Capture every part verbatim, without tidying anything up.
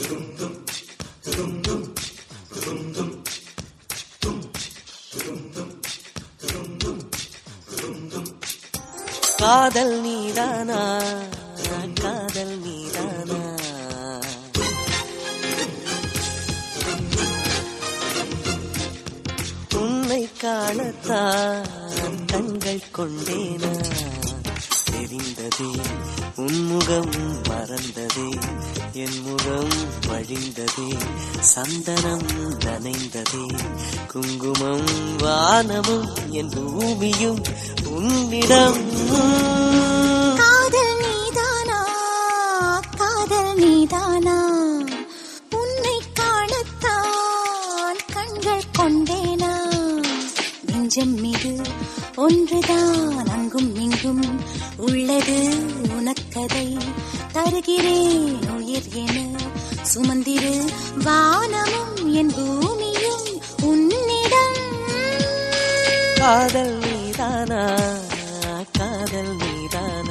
காதல் நீதானா, காதல் நீதானா, உன்னை காணத்தான் கண்கள் கொண்டேனா, தெரிந்ததே உன்முகம் மறந்ததே, என் முகம் வழிந்ததே, சந்தனம் நனைந்ததே, குங்குமம் வானமும் என் பூமியும் உன்னிடம். காதல் நீதானா, காதல் நீதானா, உன்னை காணத்தான் கண்கள் கொண்டேனா, நெஞ்சம் மீது ஒன்றுதான் அங்கும் இங்கும் உள்ளது உனக்கதை, தருகிறேன் உயிர் என சுமந்திரு, வானமும் என் பூமியும் உன்னிடம். காதல் நீதானா, காதல் நீதானா,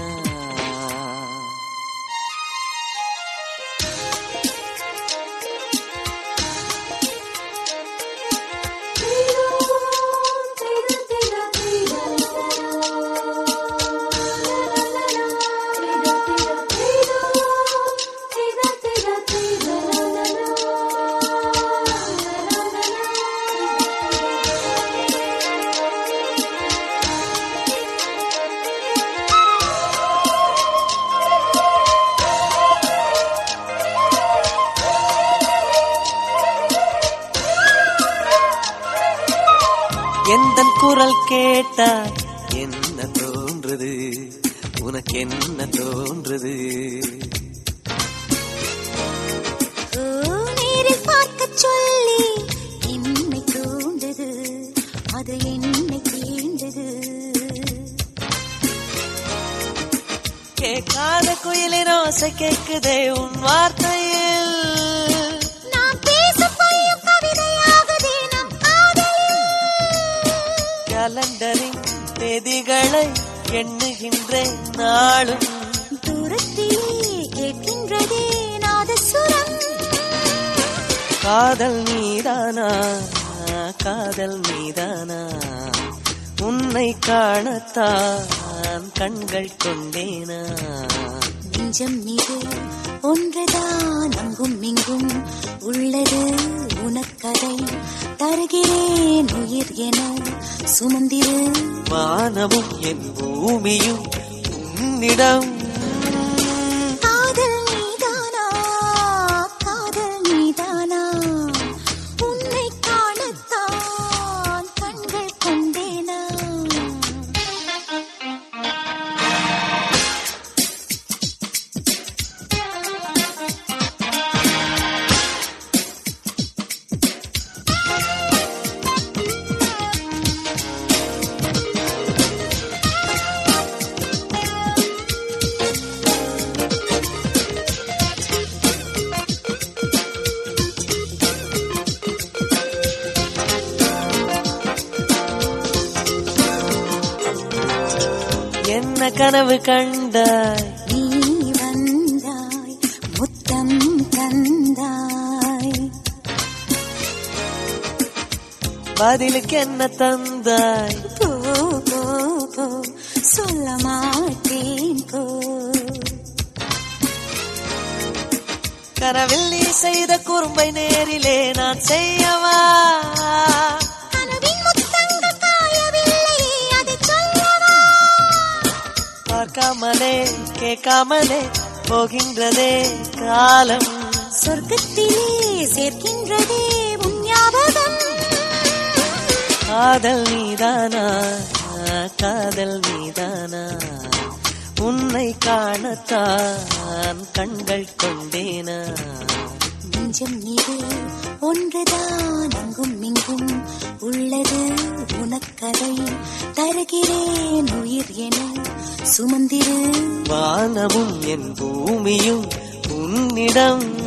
எந்தன் குரல் கேட்டா என்ன தோன்றுது, உனக்கு என்ன தோன்றுது? நேரில் பார்க்க சொல்லி என்னை தூண்டது, அது என்னை தீண்டது. கேட்காத குயிலின் ஓசை கேட்குதே உன் வார்த்தையில், நான் பேசும் பையும் கவிதையாகுதே நம் காதலில். கலண்டரின் தேதிகளை எண்ணுகின்றேன் நாளும், தூரத்திலே கேட்கின்றதே நாதசுரம். காதல் நீதானா, காதல் நீதானா, உன்னை காணத்தான் கண்கள் கொண்டேனா, நெஞ்சம் மீது ஒன்றுதான் அங்கும் இங்கும் உள்ளது உனக்கதை, தருகிறேன் உயிர் என சுமந்திரு, வானமும் என் பூமியும் உன்னிடம். காதல் நீதானா, காதல் நீதானா, உன்னை காணத்தான் கண்கள் கொண்டேனா. என்ன கனவு கண்டாய், நீ வந்தாய் முத்தம் தந்தாய், பதிலுக்கு என்ன தந்தாய்? போ போ போ சொல்ல மாட்டேன் போ. கனவில் நீ செய்த குறும்பை நேரிலே நான் செய்யவா, கனவின் முத்தங்கள் காயவில்லையே அதை சொல்லவா, பார்க்காமலே கேட்காமலே போகின்றதே காலம், சொர்க்கத்திலே சேர்க்கின்றதே உன் ஞாபகம். காதல் நீதானா, காதல் நீதானா, உன்னை காணத்தான் கண்கள் கொண்டேனா, நெஞ்சம் மீது ஒன்றுதான் அங்கும் இங்கும் உள்ளது உனக்கதை, தருகிறேன் உயிர் என சுமந்திரு, வானமும் என் பூமியும் உன்னிடம்.